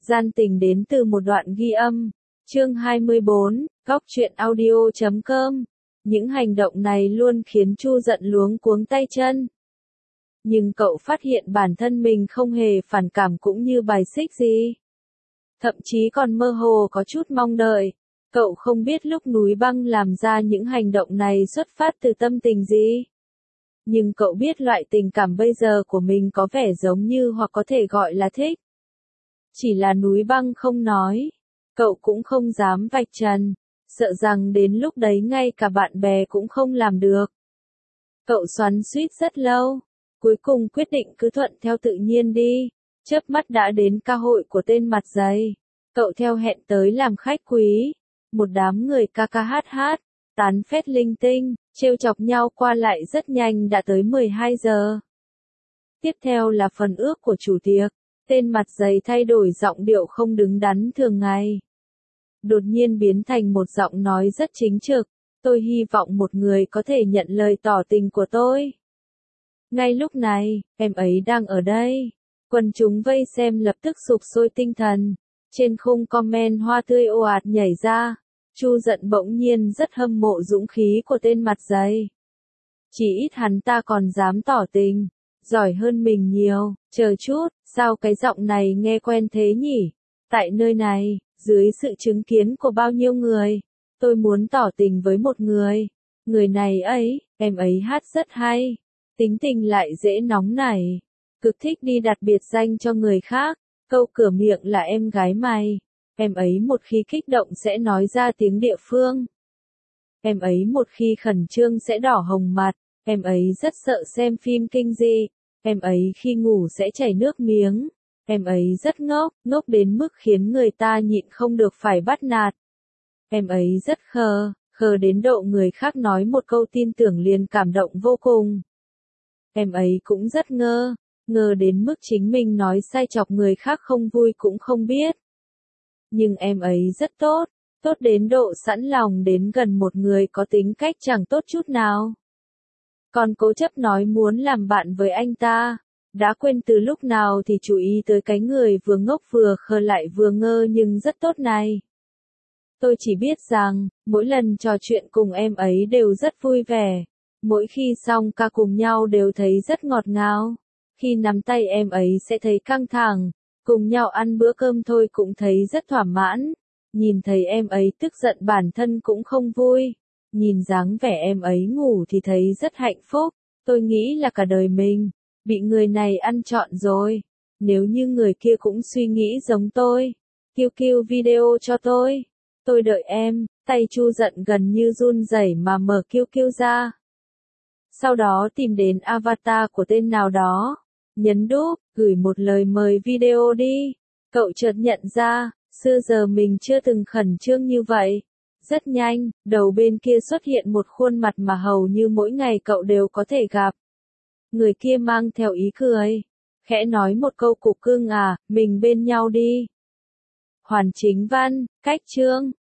Gian tình đến từ một đoạn ghi âm. Chương 24, Góc truyện audio.com. Những hành động này luôn khiến Chu giận luống cuống tay chân. Nhưng cậu phát hiện bản thân mình không hề phản cảm cũng như bài xích gì. Thậm chí còn mơ hồ có chút mong đợi. Cậu không biết lúc núi băng làm ra những hành động này xuất phát từ tâm tình gì. Nhưng cậu biết loại tình cảm bây giờ của mình có vẻ giống như hoặc có thể gọi là thích. Chỉ là núi băng không nói. Cậu cũng không dám vạch trần. Sợ rằng đến lúc đấy ngay cả bạn bè cũng không làm được. Cậu xoắn xuýt rất lâu. Cuối cùng quyết định cứ thuận theo tự nhiên đi. Chớp mắt đã đến ca hội của tên mặt dày. Cậu theo hẹn tới làm khách quý. Một đám người ca ca hát hát, tán phét linh tinh, trêu chọc nhau qua lại rất nhanh đã tới 12 giờ. Tiếp theo là phần ước của chủ tiệc. Tên mặt dày thay đổi giọng điệu không đứng đắn thường ngày. Đột nhiên biến thành một giọng nói rất chính trực. Tôi hy vọng một người có thể nhận lời tỏ tình của tôi. Ngay lúc này, em ấy đang ở đây. Quần chúng vây xem lập tức sục sôi tinh thần. Trên khung comment hoa tươi ồ ạt nhảy ra. Chu giận bỗng nhiên rất hâm mộ dũng khí của tên mặt dày. Chỉ ít hắn ta còn dám tỏ tình. Giỏi hơn mình nhiều. Chờ chút, sao cái giọng này nghe quen thế nhỉ? Tại nơi này, dưới sự chứng kiến của bao nhiêu người, tôi muốn tỏ tình với một người. Người này ấy, em ấy hát rất hay. Tính tình lại dễ nóng nảy. Cực thích đi đặt biệt danh cho người khác. Câu cửa miệng là em gái mày. Em ấy một khi kích động sẽ nói ra tiếng địa phương. Em ấy một khi khẩn trương sẽ đỏ hồng mặt. Em ấy rất sợ xem phim kinh dị. Em ấy khi ngủ sẽ chảy nước miếng. Em ấy rất ngốc, ngốc đến mức khiến người ta nhịn không được phải bắt nạt. Em ấy rất khờ, khờ đến độ người khác nói một câu tin tưởng liền cảm động vô cùng. Em ấy cũng rất ngơ, ngơ đến mức chính mình nói sai chọc người khác không vui cũng không biết. Nhưng em ấy rất tốt, tốt đến độ sẵn lòng đến gần một người có tính cách chẳng tốt chút nào. Còn cố chấp nói muốn làm bạn với anh ta, đã quên từ lúc nào thì chú ý tới cái người vừa ngốc vừa khờ lại vừa ngơ nhưng rất tốt này. Tôi chỉ biết rằng, mỗi lần trò chuyện cùng em ấy đều rất vui vẻ. Mỗi khi xong ca cùng nhau đều thấy rất ngọt ngào. Khi nắm tay em ấy sẽ thấy căng thẳng. Cùng nhau ăn bữa cơm thôi cũng thấy rất thỏa mãn. Nhìn thấy em ấy tức giận bản thân cũng không vui. Nhìn dáng vẻ em ấy ngủ thì thấy rất hạnh phúc. Tôi nghĩ là cả đời mình bị người này ăn trọn rồi. Nếu như người kia cũng suy nghĩ giống tôi, kêu video cho tôi. Tôi đợi em. Tay Chu giận gần như run rẩy mà mở kêu ra. Sau đó tìm đến avatar của tên nào đó. Nhấn đúp, gửi một lời mời video đi. Cậu chợt nhận ra, xưa giờ mình chưa từng khẩn trương như vậy. Rất nhanh, đầu bên kia xuất hiện một khuôn mặt mà hầu như mỗi ngày cậu đều có thể gặp. Người kia mang theo ý cười. Khẽ nói một câu cục cưng à, mình bên nhau đi. Hoàn chính văn, cách chương.